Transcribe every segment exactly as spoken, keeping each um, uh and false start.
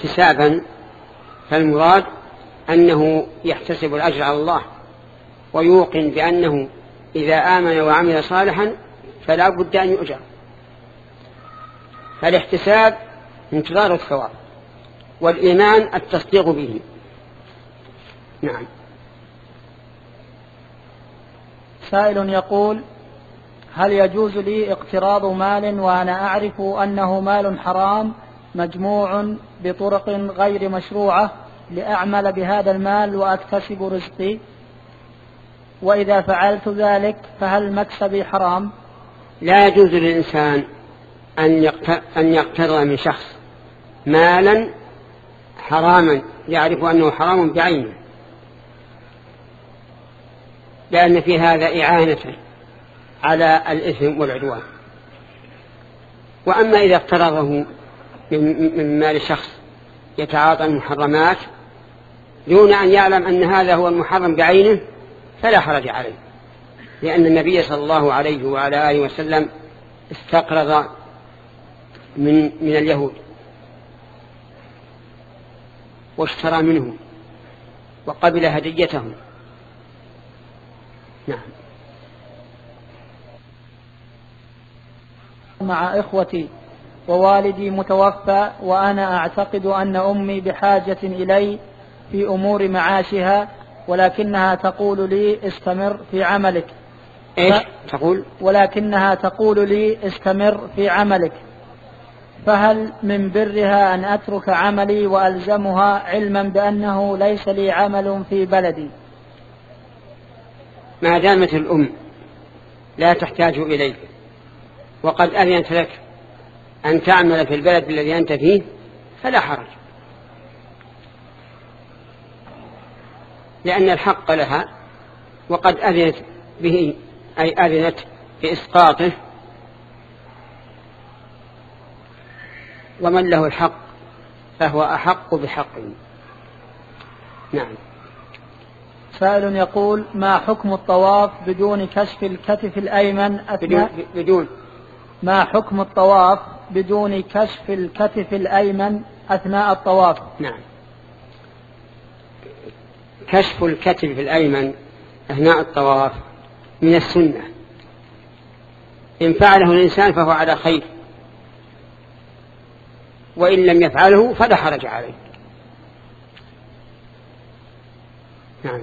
احتسابا فالمراد أنه يحتسب الأجر على الله ويوقن بأنه إذا آمن وعمل صالحا فلا بد أن يؤجر. فالاحتساب انتظار الثواب، والإيمان التصديق به. نعم. سائل يقول: هل يجوز لي اقتراض مال وأنا أعرف أنه مال حرام مجموع بطرق غير مشروعة لأعمل بهذا المال وأكتسب رزقي، وإذا فعلت ذلك فهل مكسبي حرام؟ لا يجوز للإنسان أن يقترض من شخص مالا حراما يعرف أنه حرام بعينه، لأن في هذا إعانة على الإثم والعدوان. وأما إذا اقترضه من مال شخص يتعاطى المحرمات دون أن يعلم أن هذا هو المحرم بعينه فلا حرج عليه، لأن النبي صلى الله عليه وعلى آله وسلم استقرض من, من اليهود واشترى منهم وقبل هديتهم. نعم. مع إخوتي ووالدي متوفى، وأنا أعتقد أن أمي بحاجة إلي في أمور معاشها، ولكنها تقول لي استمر في عملك. إيش تقول؟ ولكنها تقول لي استمر في عملك، فهل من برها أن أترك عملي وألزمها علما بأنه ليس لي عمل في بلدي؟ ما دامت الأم لا تحتاج إليك وقد أذنت لك أن تعمل في البلد الذي أنت فيه فلا حرج، لأن الحق لها وقد أذنت به، أي أذنت بإسقاطه، ومن له الحق فهو أحق بحقه. نعم. سائل يقول: ما حكم الطواف بدون كشف الكتف الأيمن أثناء بدون ما حكم الطواف بدون كشف الكتف الأيمن أثناء الطواف؟ نعم. كشف الكتف الأيمن أثناء الطواف من السنة، إن فعله الإنسان فهو على خير، وإن لم يفعله فلا حرج عليه. نعم.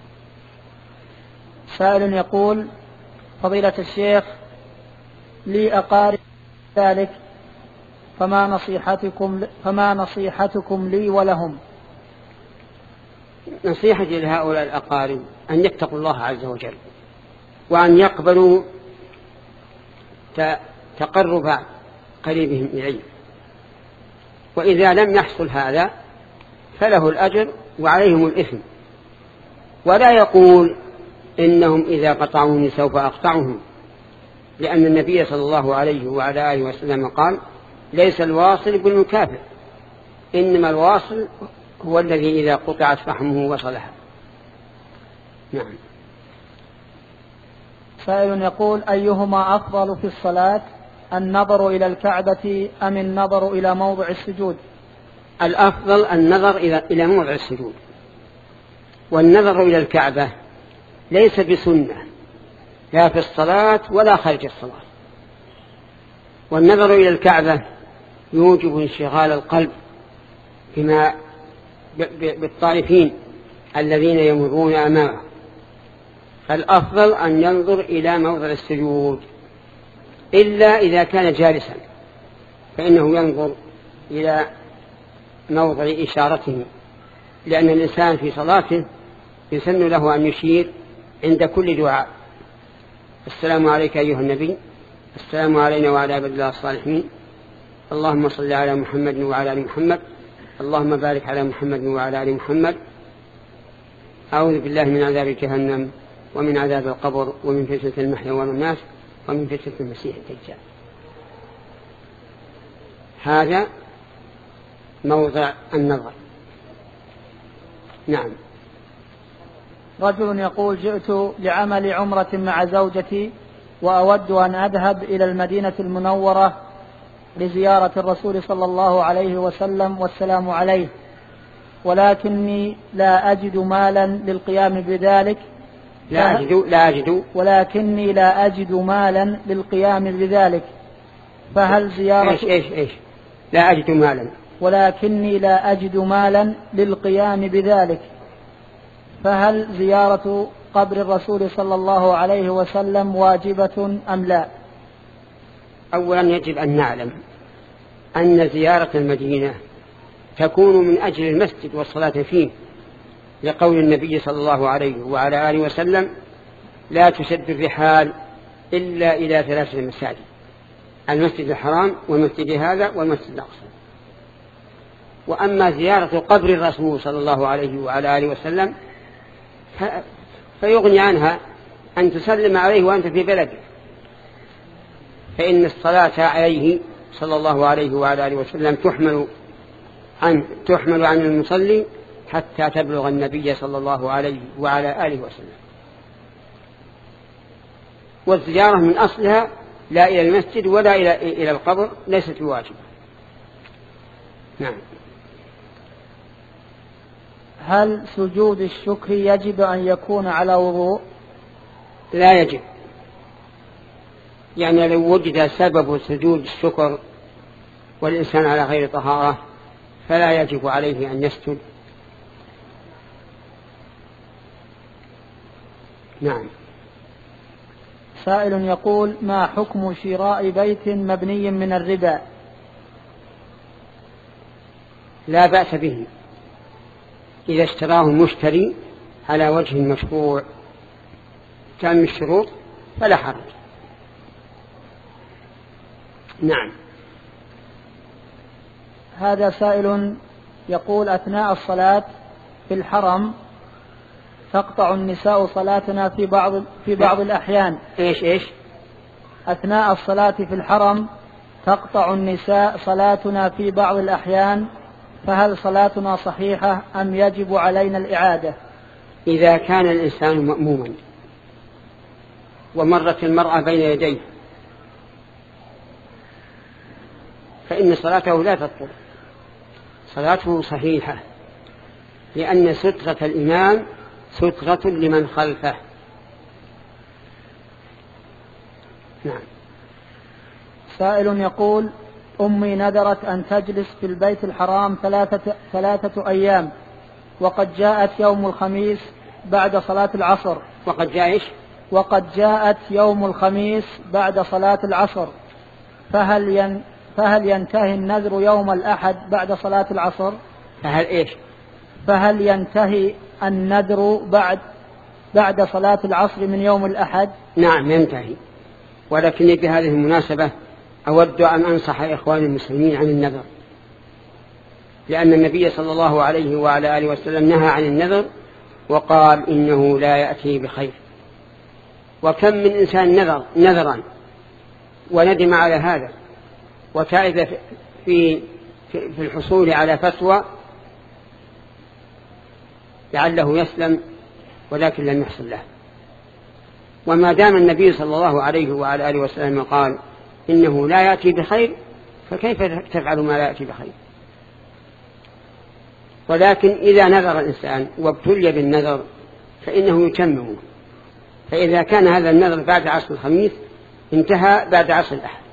سائل يقول: فضيلة الشيخ، لي أقارب ذلك، فما نصيحتكم فما نصيحتكم لي ولهم؟ نصيحتي لهؤلاء الأقارب أن يتقوا الله عز وجل، وأن يقبلوا تقرب قريبهم إليه، وإذا لم يحصل هذا فله الأجر وعليهم الإثم، ولا يقول إنهم إذا قطعوني سوف أقطعهم، لأن النبي صلى الله عليه وعلى آله وسلم قال: ليس الواصل بالمكافئ، إنما الواصل هو الذي إذا قطعت رحمه وصلها. نعم. سائل يقول: أيهما أفضل في الصلاة، النظر إلى الكعبة أم النظر إلى موضع السجود؟ الأفضل النظر إلى موضع السجود، والنظر إلى الكعبة ليس بسنة لا في الصلاة ولا خارج الصلاة، والنظر إلى الكعبة يوجب انشغال القلب بما بالطائفين الذين يمرون أمامه، فالأفضل أن ينظر إلى موضع السجود، إلا إذا كان جالسا فإنه ينظر إلى موضع إشارته، لأن الإنسان في صلاته يسن له أن يشير عند كل دعاء: السلام عليك أيها النبي، السلام علينا وعلى عباد الله الصالحين، اللهم صل على محمد وعلى آل محمد، اللهم بارك على محمد وعلى آل محمد، أعوذ بالله من عذاب جهنم ومن عذاب القبر ومن فتنة المحيا والممات ومن فتنة المسيح الدجال. هذا موضع النظر. نعم. رجل يقول: جئت لعمل عمرة مع زوجتي وأود أن أذهب إلى المدينة المنورة لزيارة الرسول صلى الله عليه وسلم والسلام عليه، ولكني لا أجد مالا للقيام بذلك. لا أجد لا أجد ولكني لا أجد مالا للقيام بذلك، فهل زيارة إيش إيش إيش لا أجد مالا ولكني لا أجد مالا للقيام بذلك، فهل زيارة قبر الرسول صلى الله عليه وسلم واجبة أم لا؟ أولا يجب أن نعلم أن زيارة المدينة تكون من أجل المسجد والصلاة فيه، لقول النبي صلى الله عليه وعلى آله وسلم: لا تسد الرحال إلا إلى ثلاثة مساجد: المسجد الحرام والمسجد هذا والمسجد الأقصى. وأما زيارة قبر الرسول صلى الله عليه وعلى آله وسلم فيغني عنها أن تسلم عليه وأنت في بلدك، فإن الصلاة عليه صلى الله عليه وعلى آله وسلم تحمل عن تحمل عن المصلي حتى تبلغ النبي صلى الله عليه وعلى آله وسلم. والزيارة من أصلها لا إلى المسجد ولا إلى إلى القبر ليست بواجبة. نعم. هل سجود الشكر يجب أن يكون على وضوء؟ لا يجب، يعني لو وجد سبب سجود الشكر والإنسان على غير طهارة فلا يجب عليه أن يسجد. نعم. سائل يقول: ما حكم شراء بيت مبني من الربا؟ لا بأس به إذا اشتراه المشتري على وجه مشروع تام الشروط فلا حرج. نعم. هذا سائل يقول: أثناء الصلاة في الحرم تقطع النساء صلاتنا في بعض في بعض الأحيان. إيش إيش أثناء الصلاة في الحرم تقطع النساء صلاتنا في بعض الأحيان، فهل صلاتنا صحيحة أم يجب علينا الإعادة؟ إذا كان الإنسان مأموما ومرت المرأة بين يديه فإن صلاته لا تبطل، صلاته صحيحة، لأن سترة الإمام سترة لمن خلفه. نعم. سائل يقول: أمي نذرت أن تجلس في البيت الحرام ثلاثة, ثلاثة أيام، وقد جاءت يوم الخميس بعد صلاة العصر. وقد جاء إيش؟ وقد جاءت يوم الخميس بعد صلاة العصر، فهل ين فهل ينتهي النذر يوم الأحد بعد صلاة العصر؟ فهل إيش؟ فهل ينتهي النذر بعد بعد صلاة العصر من يوم الأحد؟ نعم ينتهي، ولكن بهذه المناسبة أود أن أنصح إخواني المسلمين عن النذر، لأن النبي صلى الله عليه وعلى آله وسلم نهى عن النذر وقال إنه لا يأتي بخير. وكم من إنسان نذر نذرا وندم على هذا وتعب في في الحصول على فتوى لعله يسلم ولكن لم يحصل له. وما دام النبي صلى الله عليه وعلى آله وسلم قال إنه لا يأتي بخير، فكيف تفعل ما لا يأتي بخير؟ ولكن إذا نذر الإنسان وابتلي بالنذر فإنه يتممه، فإذا كان هذا النذر بعد عصر الخميس انتهى بعد عصر الأحد.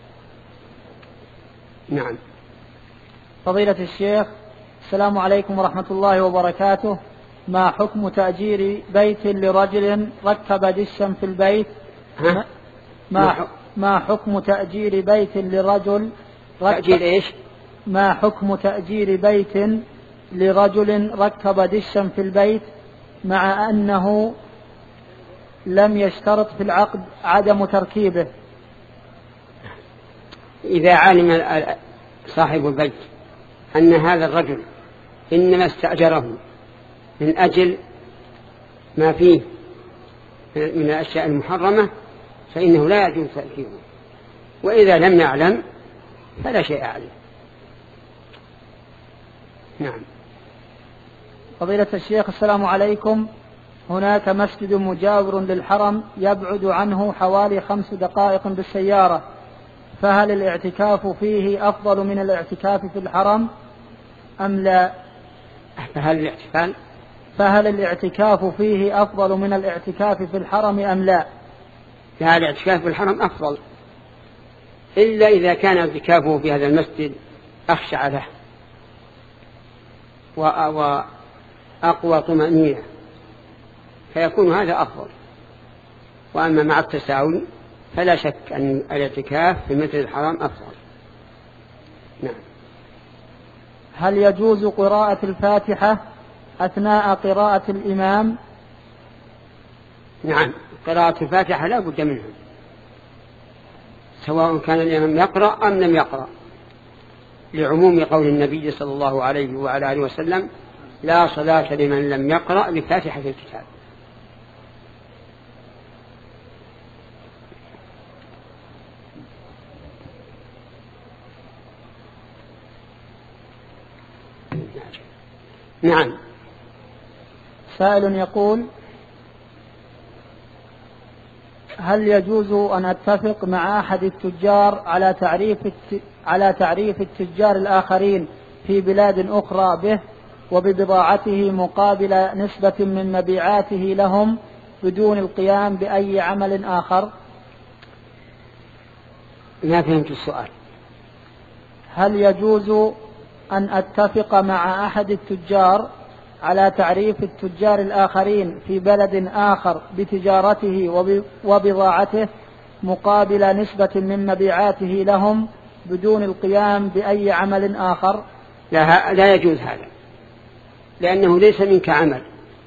نعم. فضيلة الشيخ، السلام عليكم ورحمة الله وبركاته. ما حكم تأجير بيت لرجل ركب دشا في البيت؟ ها؟ ما, ما حكم تأجير بيت لرجل تأجير إيش؟ ما حكم تأجير بيت لرجل ركب دشا في البيت مع أنه لم يشترط في العقد عدم تركيبه؟ إذا علم صاحب البيت أن هذا الرجل إنما استأجره من أجل ما فيه من الأشياء المحرمة فإنه لا يجوز تركيبه، وإذا لم يعلم فلا شيء عليه. نعم. فضيلة الشيخ، السلام عليكم. هناك مسجد مجاور للحرم يبعد عنه حوالي خمس دقائق بالسيارة، فهل الاعتكاف فيه أفضل من الاعتكاف في الحرم أم لا؟ فهل الاعتكاف فهل الاعتكاف فيه أفضل من الاعتكاف في الحرم أم لا؟ لا، الاعتكاف في الحرم أفضل، إلا إذا كان اعتكافه في هذا المسجد أخشع له وأقوى طمأنينة، فيكون هذا أفضل. وأما مع التساوي فلا شك أن الاعتكاف في المسجد الحرام أفضل. نعم. هل يجوز قراءة الفاتحة أثناء قراءة الإمام؟ نعم، قراءة الفاتحة لا بد منها، سواء كان الإمام يقرأ أم لم يقرأ، لعموم قول النبي صلى الله عليه وعلى آله وسلم: لا صلاة لمن لم يقرأ بفاتحة الكتاب. نعم. سائل يقول: هل يجوز أن أتفق مع أحد التجار على تعريف على تعريف التجار الآخرين في بلاد أخرى به وببضاعته مقابل نسبة من مبيعاته لهم بدون القيام بأي عمل آخر؟ ما فهمت السؤال. هل يجوز أن أتفق مع أحد التجار على تعريف التجار الآخرين في بلد آخر بتجارته وبضاعته مقابل نسبة من مبيعاته لهم بدون القيام بأي عمل آخر؟ لا, لا يجوز هذا، لأنه ليس منك عمل،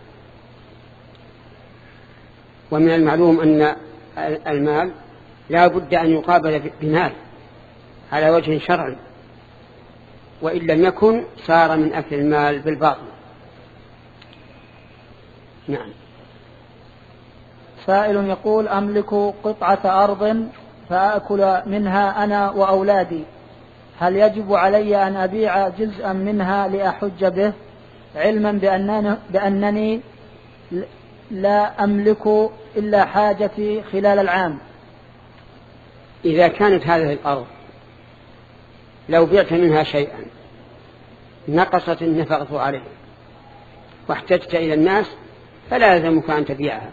ومن المعلوم أن المال لا بد أن يقابل بمال على وجه شرعي، وإن لم يكن صار من أكل المال بالباطل. نعم. سائل يقول: أملك قطعة أرض فأكل منها أنا وأولادي، هل يجب علي أن أبيع جزءا منها لأحج به، علما بأنني, بأنني لا أملك إلا حاجتي خلال العام؟ إذا كانت هذه الأرض لو بعت منها شيئا نقصت النفقة عليه واحتجت إلى الناس فلا يلزمك أن تبيعها،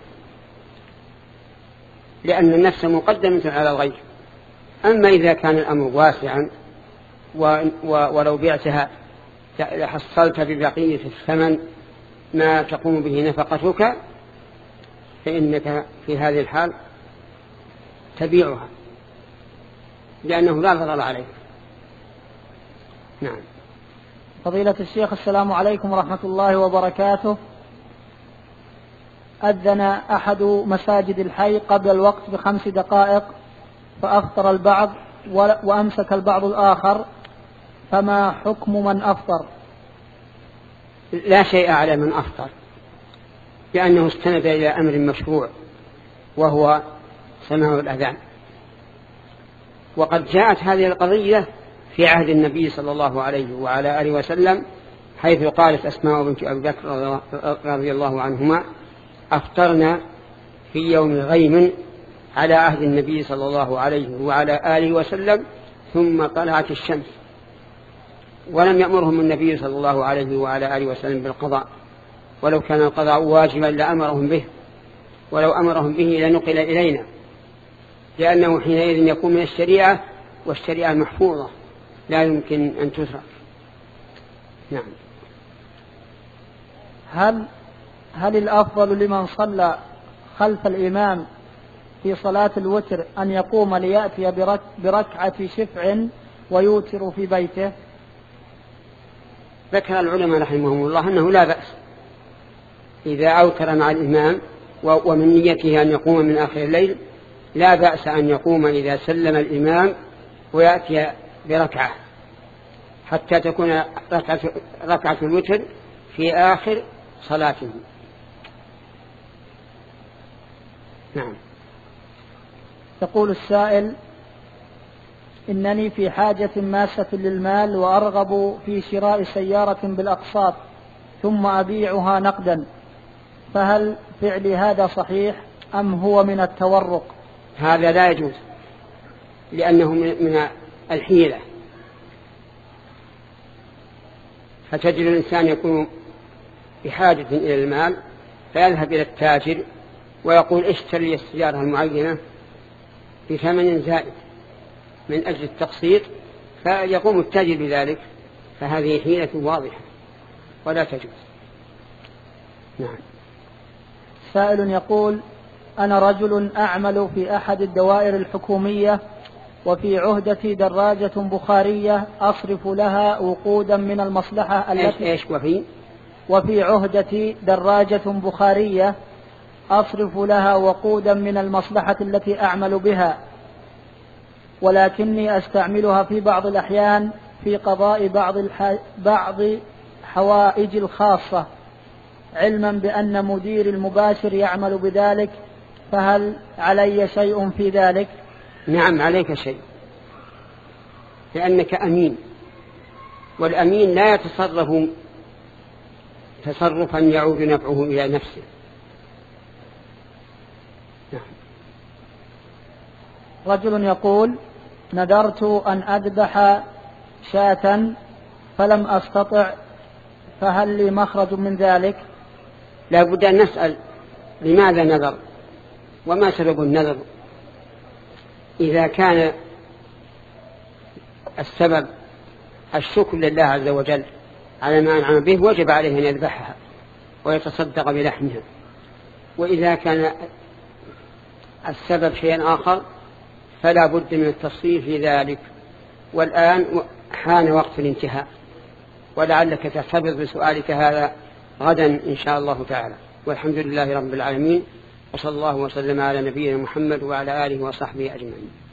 لأن النفس مقدمة على الغير. أما إذا كان الأمر واسعا ولو بعتها لحصلت ببقية الثمن ما تقوم به نفقتك، فإنك في هذه الحال تبيعها لأنه لا ضرر عليك. نعم. فضيلة الشيخ، السلام عليكم ورحمة الله وبركاته. أذن أحد مساجد الحي قبل الوقت بخمس دقائق فأفطر البعض وأمسك البعض الآخر، فما حكم من أفطر؟ لا شيء على من أفطر، لأنه استند إلى أمر مشروع وهو سماع الأذان، وقد جاءت هذه القضية في عهد النبي صلى الله عليه وعلى آله وسلم، حيث قالت أسماء بنت أبي بكر رضي الله عنهما: أفطرنا في يوم غيم على عهد النبي صلى الله عليه وعلى آله وسلم ثم طلعت الشمس، ولم يأمرهم النبي صلى الله عليه وعلى آله وسلم بالقضاء، ولو كان القضاء واجبا لأمرهم به، ولو أمرهم به لنقل إلينا، لأنه حينئذ يكون من الشريعة، والشريعة محفوظة لا يمكن أن تترك. نعم. هل هل الأفضل لمن صلى خلف الإمام في صلاة الوتر أن يقوم ليأتي برك بركعة شفع ويوتر في بيته؟ ذكر العلماء رحمهم الله أنه لا بأس إذا أوتر مع الإمام ومن نيته أن يقوم من آخر الليل، لا بأس أن يقوم إذا سلم الإمام ويأتي بركعة حتى تكون ركعة, ركعة الوتر في آخر صلاته. نعم. يقول السائل: إنني في حاجة ماسة للمال وأرغب في شراء سيارة بالأقساط ثم أبيعها نقدا، فهل فعلي هذا صحيح أم هو من التورق؟ هذا لا يجوز، لأنه من الحيلة. فتجد الإنسان يكون بحاجة إلى المال فيذهب إلى التاجر ويقول اشتري السيارة المعينة بثمن زائد من أجل التقسيط، فيقوم التاجر بذلك، فهذه حيلة واضحة ولا تجوز. نعم. سائل يقول: أنا رجل أعمل في أحد الدوائر الحكومية وفي عهدتي دراجة بخارية أصرف لها وقودا من المصلحة التي إيش وفي وفي عهدتي دراجة بخارية أصرف لها وقودا من المصلحة التي أعمل بها، ولكني أستعملها في بعض الأحيان في قضاء بعض, الح... بعض حوائج الخاصة، علما بأن مدير المباشر يعمل بذلك، فهل علي شيء في ذلك؟ نعم عليك شيء، لأنك أمين، والأمين لا يتصرف تصرفا يعود نفعه إلى نفسه. نعم. رجل يقول: نذرت أن أذبح شاة فلم أستطع، فهل لي مخرج من ذلك؟ لا بد أن نسأل لماذا نذر وما سبب النذر. إذا كان السبب الشكر لله عز وجل على ما أنعم به وجب عليه أن يذبحها ويتصدق بلحمها، وإذا كان السبب شيء آخر فلا بد من التفصيل في ذلك. والآن حان وقت الانتهاء، ولعلك تحتفظ بسؤالك هذا غدا إن شاء الله تعالى. والحمد لله رب العالمين، وصلى الله وسلم على نبينا محمد وعلى آله وصحبه أجمعين.